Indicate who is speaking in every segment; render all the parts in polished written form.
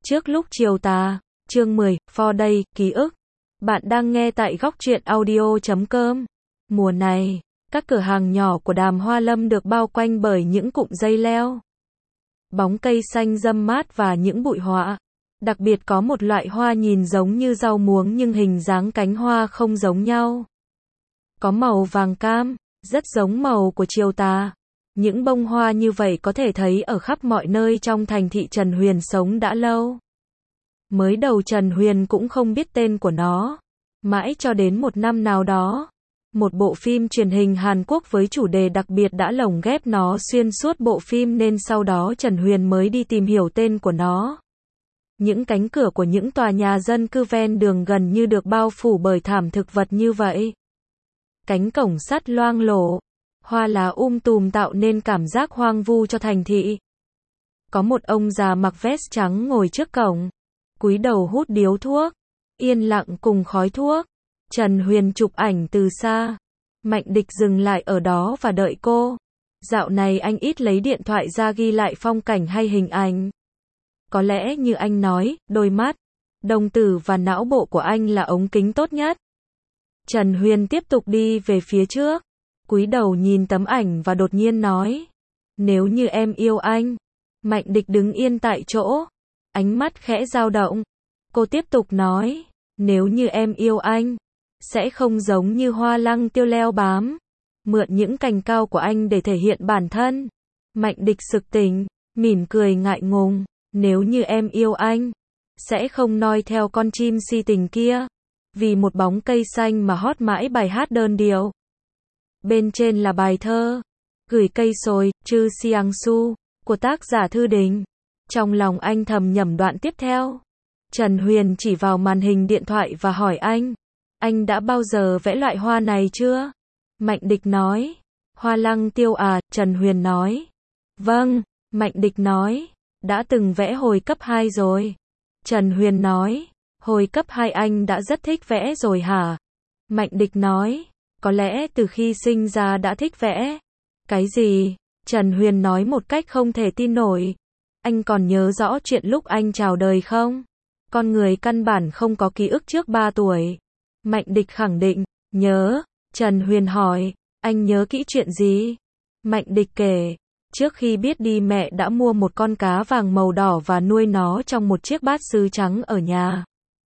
Speaker 1: Trước lúc chiều tà, chương 10, For Day, ký ức. Bạn đang nghe tại góc truyện audio.com. Mùa này, các cửa hàng nhỏ của Đàm Hoa Lâm được bao quanh bởi những cụm dây leo, bóng cây xanh râm mát và những bụi hoa. Đặc biệt có một loại hoa nhìn giống như rau muống nhưng hình dáng cánh hoa không giống nhau. Có màu vàng cam, rất giống màu của chiều tà. Những bông hoa như vậy có thể thấy ở khắp mọi nơi trong thành thị Trần Huyền sống đã lâu. Mới đầu Trần Huyền cũng không biết tên của nó. Mãi cho đến một năm nào đó, một bộ phim truyền hình Hàn Quốc với chủ đề đặc biệt đã lồng ghép nó xuyên suốt bộ phim nên sau đó Trần Huyền mới đi tìm hiểu tên của nó. Những cánh cửa của những tòa nhà dân cư ven đường gần như được bao phủ bởi thảm thực vật như vậy. Cánh cổng sắt loang lổ, hoa lá tùm tạo nên cảm giác hoang vu cho thành thị. Có một ông già mặc vest trắng ngồi trước cổng, cúi đầu hút điếu thuốc, yên lặng cùng khói thuốc. Trần Huyền chụp ảnh từ xa. Mạnh Địch dừng lại ở đó và đợi cô. Dạo này anh ít lấy điện thoại ra ghi lại phong cảnh hay hình ảnh. Có lẽ như anh nói, đôi mắt, đồng tử và não bộ của anh là ống kính tốt nhất. Trần Huyền tiếp tục đi về phía trước, cúi đầu nhìn tấm ảnh và đột nhiên nói, nếu như em yêu anh. Mạnh Địch đứng yên tại chỗ, ánh mắt khẽ dao động. Cô tiếp tục nói, nếu như em yêu anh, sẽ không giống như hoa lăng tiêu leo bám, mượn những cành cao của anh để thể hiện bản thân. Mạnh Địch sực tỉnh, mỉm cười ngại ngùng, nếu như em yêu anh, sẽ không noi theo con chim si tình kia, vì một bóng cây xanh mà hót mãi bài hát đơn điệu. Bên trên là bài thơ, gửi cây sồi, Chư Siang Su, của tác giả Thư Đình. Trong lòng anh thầm nhẩm đoạn tiếp theo. Trần Huyền chỉ vào màn hình điện thoại và hỏi anh đã bao giờ vẽ loại hoa này chưa? Mạnh Địch nói, hoa lăng tiêu à, Trần Huyền nói. Vâng, Mạnh Địch nói, đã từng vẽ hồi cấp 2 rồi. Trần Huyền nói, hồi cấp 2 anh đã rất thích vẽ rồi hả? Mạnh Địch nói, có lẽ từ khi sinh ra đã thích vẽ. Cái gì? Trần Huyền nói một cách không thể tin nổi. Anh còn nhớ rõ chuyện lúc anh chào đời không? Con người căn bản không có ký ức trước 3 tuổi. Mạnh Địch khẳng định, nhớ. Trần Huyền hỏi, anh nhớ kỹ chuyện gì? Mạnh Địch kể, trước khi biết đi mẹ đã mua một con cá vàng màu đỏ và nuôi nó trong một chiếc bát sứ trắng ở nhà.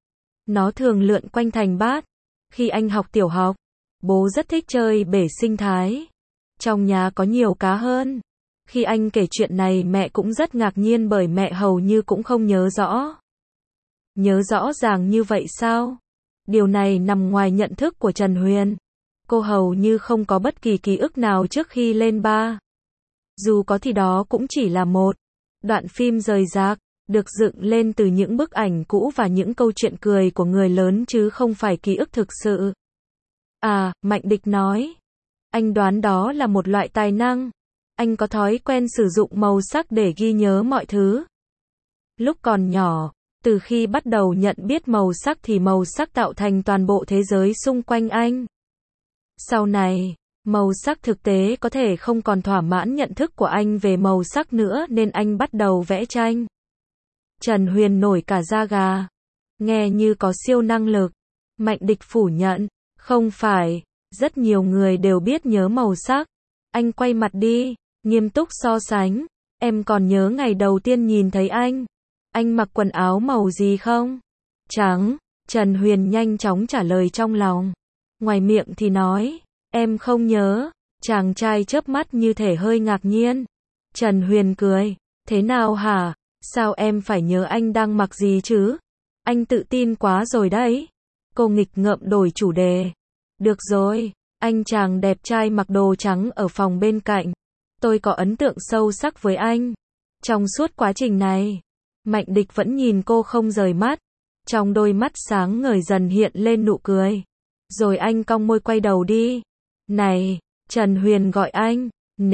Speaker 1: Nó thường lượn quanh thành bát. Khi anh học tiểu học, bố rất thích chơi bể sinh thái. Trong nhà có nhiều cá hơn. Khi anh kể chuyện này mẹ cũng rất ngạc nhiên bởi mẹ hầu như cũng không nhớ rõ. Nhớ rõ ràng như vậy sao? Điều này nằm ngoài nhận thức của Trần Huyền. Cô hầu như không có bất kỳ ký ức nào trước khi lên 3. Dù có thì đó cũng chỉ là một đoạn phim rời rạc, được dựng lên từ những bức ảnh cũ và những câu chuyện cười của người lớn chứ không phải ký ức thực sự. À, Mạnh Địch nói. Anh đoán đó là một loại tài năng. Anh có thói quen sử dụng màu sắc để ghi nhớ mọi thứ. Lúc còn nhỏ, từ khi bắt đầu nhận biết màu sắc thì màu sắc tạo thành toàn bộ thế giới xung quanh anh. Sau này, màu sắc thực tế có thể không còn thỏa mãn nhận thức của anh về màu sắc nữa nên anh bắt đầu vẽ tranh. Trần Huyền nổi cả da gà. Nghe như có siêu năng lực. Mạnh Địch phủ nhận, không phải, rất nhiều người đều biết nhớ màu sắc. Anh quay mặt đi, nghiêm túc so sánh. Em còn nhớ ngày đầu tiên nhìn thấy anh mặc quần áo màu gì không? Trắng. Trần Huyền nhanh chóng trả lời trong lòng. Ngoài miệng thì nói, em không nhớ. Chàng trai chớp mắt như thể hơi ngạc nhiên. Trần Huyền cười, thế nào hả? Sao em phải nhớ anh đang mặc gì chứ? Anh tự tin quá rồi đấy. Cô nghịch ngợm đổi chủ đề. Được rồi, anh chàng đẹp trai mặc đồ trắng ở phòng bên cạnh. Tôi có ấn tượng sâu sắc với anh. Trong suốt quá trình này, Mạnh Địch vẫn nhìn cô không rời mắt. Trong đôi mắt sáng ngời dần hiện lên nụ cười. Rồi anh cong môi quay đầu đi. Này, Trần Huyền gọi anh.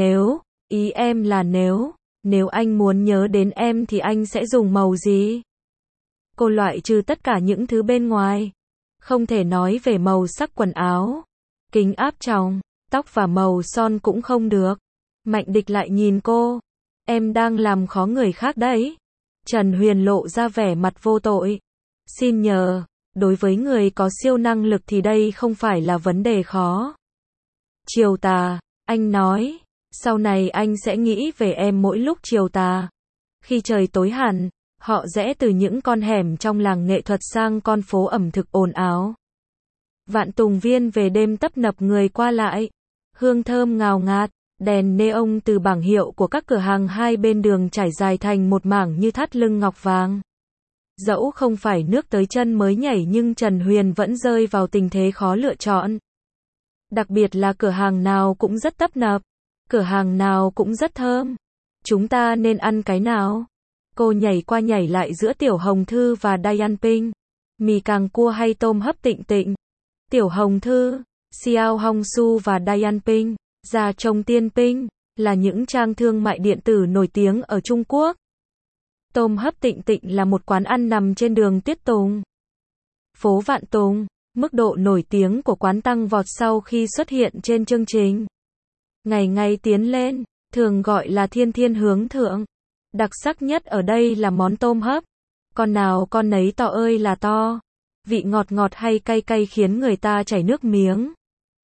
Speaker 1: Ý em là nếu anh muốn nhớ đến em thì anh sẽ dùng màu gì? Cô loại trừ tất cả những thứ bên ngoài. Không thể nói về màu sắc quần áo, kính áp tròng, tóc và màu son cũng không được. Mạnh Địch lại nhìn cô. Em đang làm khó người khác đấy. Trần Huyền lộ ra vẻ mặt vô tội. Xin nhờ, đối với người có siêu năng lực thì đây không phải là vấn đề khó. Chiều tà, anh nói, sau này anh sẽ nghĩ về em mỗi lúc chiều tà. Khi trời tối hẳn, họ rẽ từ những con hẻm trong làng nghệ thuật sang con phố ẩm thực ồn ào. Vạn Tùng Viên về đêm tấp nập người qua lại. Hương thơm ngào ngạt, đèn neon từ bảng hiệu của các cửa hàng hai bên đường trải dài thành một mảng như thắt lưng ngọc vàng. Dẫu không phải nước tới chân mới nhảy nhưng Trần Huyền vẫn rơi vào tình thế khó lựa chọn. Đặc biệt là cửa hàng nào cũng rất tấp nập, cửa hàng nào cũng rất thơm. Chúng ta nên ăn cái nào? Cô nhảy qua nhảy lại giữa Tiểu Hồng Thư và Diane Ping. Mì càng cua hay tôm hấp Tịnh Tịnh? Tiểu Hồng Thư, Xiao Hongsu và Diane Ping, Gia Trông Tiên Ping, là những trang thương mại điện tử nổi tiếng ở Trung Quốc. Tôm hấp Tịnh Tịnh là một quán ăn nằm trên đường Tuyết Tùng, phố Vạn Tùng. Mức độ nổi tiếng của quán tăng vọt sau khi xuất hiện trên chương trình Ngày Ngày Tiến Lên, thường gọi là Thiên Thiên Hướng Thượng. Đặc sắc nhất ở đây là món tôm hấp. Con nào con nấy to ơi là to. Vị ngọt ngọt hay cay cay khiến người ta chảy nước miếng.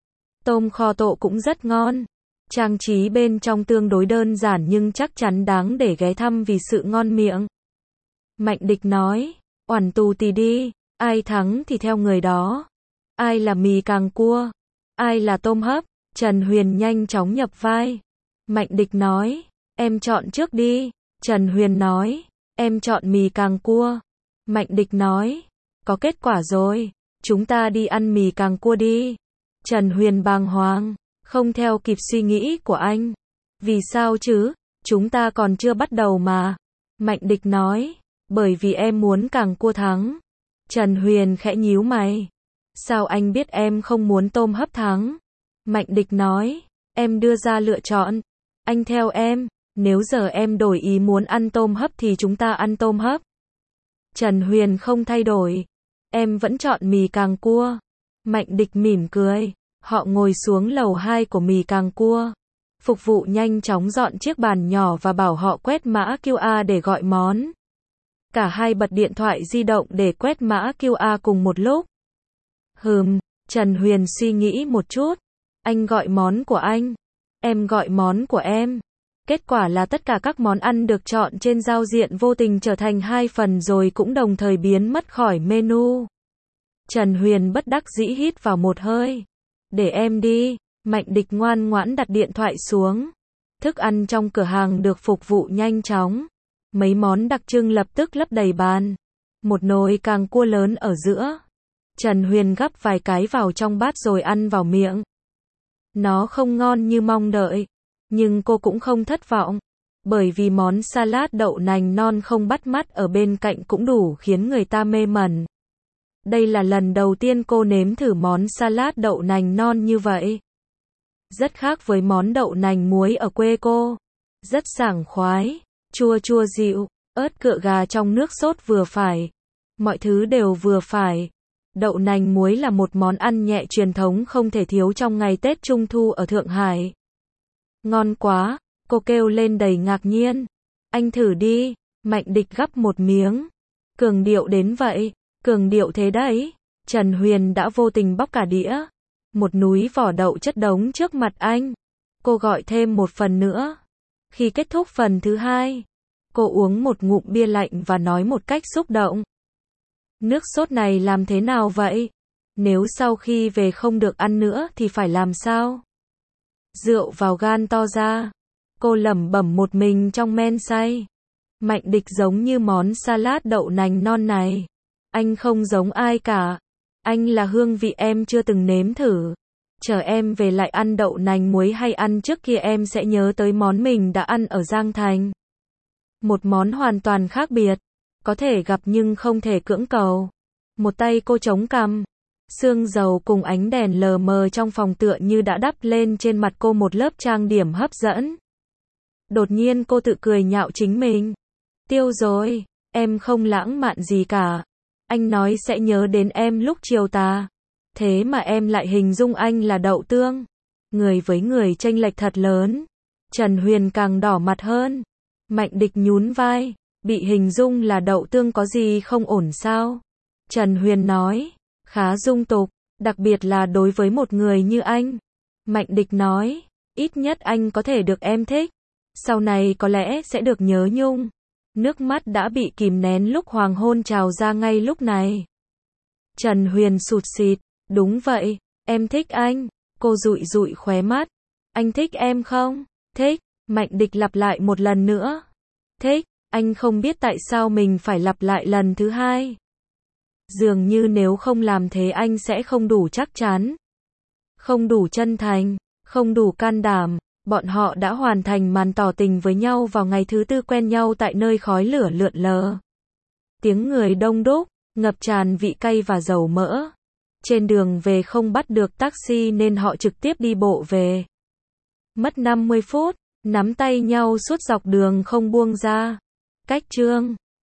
Speaker 1: Tôm kho tộ cũng rất ngon. Trang trí bên trong tương đối đơn giản nhưng chắc chắn đáng để ghé thăm vì sự ngon miệng. Mạnh Địch nói, oản tù tì đi, ai thắng thì theo người đó. Ai là mì càng cua? Ai là tôm hấp? Trần Huyền nhanh chóng nhập vai. Mạnh Địch nói, em chọn trước đi. Trần Huyền nói, em chọn mì càng cua. Mạnh Địch nói, có kết quả rồi, chúng ta đi ăn mì càng cua đi. Trần Huyền bàng hoàng, không theo kịp suy nghĩ của anh. Vì sao chứ, chúng ta còn chưa bắt đầu mà. Mạnh Địch nói, bởi vì em muốn càng cua thắng. Trần Huyền khẽ nhíu mày. Sao anh biết em không muốn tôm hấp thắng? Mạnh Địch nói, em đưa ra lựa chọn. Anh theo em, nếu giờ em đổi ý muốn ăn tôm hấp thì chúng ta ăn tôm hấp. Trần Huyền không thay đổi. Em vẫn chọn mì càng cua. Mạnh Địch mỉm cười. Họ ngồi xuống lầu 2 của mì càng cua. Phục vụ nhanh chóng dọn chiếc bàn nhỏ và bảo họ quét mã QR để gọi món. Cả hai bật điện thoại di động để quét mã QR cùng một lúc. Trần Huyền suy nghĩ một chút. Anh gọi món của anh. Em gọi món của em. Kết quả là tất cả các món ăn được chọn trên giao diện vô tình trở thành hai phần rồi cũng đồng thời biến mất khỏi menu. Trần Huyền bất đắc dĩ hít vào một hơi. Để em đi. Mạnh Địch ngoan ngoãn đặt điện thoại xuống. Thức ăn trong cửa hàng được phục vụ nhanh chóng. Mấy món đặc trưng lập tức lấp đầy bàn. Một nồi càng cua lớn ở giữa. Trần Huyền gắp vài cái vào trong bát rồi ăn vào miệng. Nó không ngon như mong đợi. Nhưng cô cũng không thất vọng. Bởi vì món salad đậu nành non không bắt mắt ở bên cạnh cũng đủ khiến người ta mê mẩn. Đây là lần đầu tiên cô nếm thử món salad đậu nành non như vậy. Rất khác với món đậu nành muối ở quê cô. Rất sảng khoái, chua chua dịu, ớt cựa gà trong nước sốt vừa phải. Mọi thứ đều vừa phải. Đậu nành muối là một món ăn nhẹ truyền thống không thể thiếu trong ngày Tết Trung Thu ở Thượng Hải. Ngon quá, cô kêu lên đầy ngạc nhiên. Anh thử đi. Mạnh Địch gắp một miếng. Cường điệu đến vậy. Cường điệu thế đấy. Trần Huyền đã vô tình bóc cả đĩa. Một núi vỏ đậu chất đống trước mặt anh. Cô gọi thêm một phần nữa. Khi kết thúc phần thứ hai, cô uống một ngụm bia lạnh và nói một cách xúc động. Nước sốt này làm thế nào vậy? Nếu sau khi về không được ăn nữa thì phải làm sao? Rượu vào gan to ra. Cô lẩm bẩm một mình trong men say. Mạnh Địch giống như món salad đậu nành non này. Anh không giống ai cả. Anh là hương vị em chưa từng nếm thử. Chờ em về lại ăn đậu nành muối hay ăn trước kia em sẽ nhớ tới món mình đã ăn ở Giang Thành. Một món hoàn toàn khác biệt. Có thể gặp nhưng không thể cưỡng cầu. Một tay cô chống cằm. Sương dầu cùng ánh đèn lờ mờ trong phòng tựa như đã đắp lên trên mặt cô một lớp trang điểm hấp dẫn. Đột nhiên cô tự cười nhạo chính mình. Tiêu rồi, em không lãng mạn gì cả. Anh nói sẽ nhớ đến em lúc chiều tà. Thế mà em lại hình dung anh là đậu tương. Người với người chênh lệch thật lớn. Trần Huyền càng đỏ mặt hơn. Mạnh Địch nhún vai. Bị hình dung là đậu tương có gì không ổn sao? Trần Huyền nói, khá dung tục, đặc biệt là đối với một người như anh. Mạnh Địch nói, ít nhất anh có thể được em thích. Sau này có lẽ sẽ được nhớ nhung. Nước mắt đã bị kìm nén lúc hoàng hôn trào ra ngay lúc này. Trần Huyền sụt sịt, đúng vậy, em thích anh. Cô dụi dụi khóe mắt. Anh thích em không? Thích, Mạnh Địch lặp lại một lần nữa. Thích, anh không biết tại sao mình phải lặp lại lần thứ hai. Dường như nếu không làm thế anh sẽ không đủ chắc chắn, không đủ chân thành, không đủ can đảm. Bọn họ đã hoàn thành màn tỏ tình với nhau vào ngày thứ tư quen nhau tại nơi khói lửa lượn lờ. Tiếng người đông đúc, ngập tràn vị cay và dầu mỡ. Trên đường về không bắt được taxi nên họ trực tiếp đi bộ về. Mất 50 phút, nắm tay nhau suốt dọc đường không buông ra. Cách chương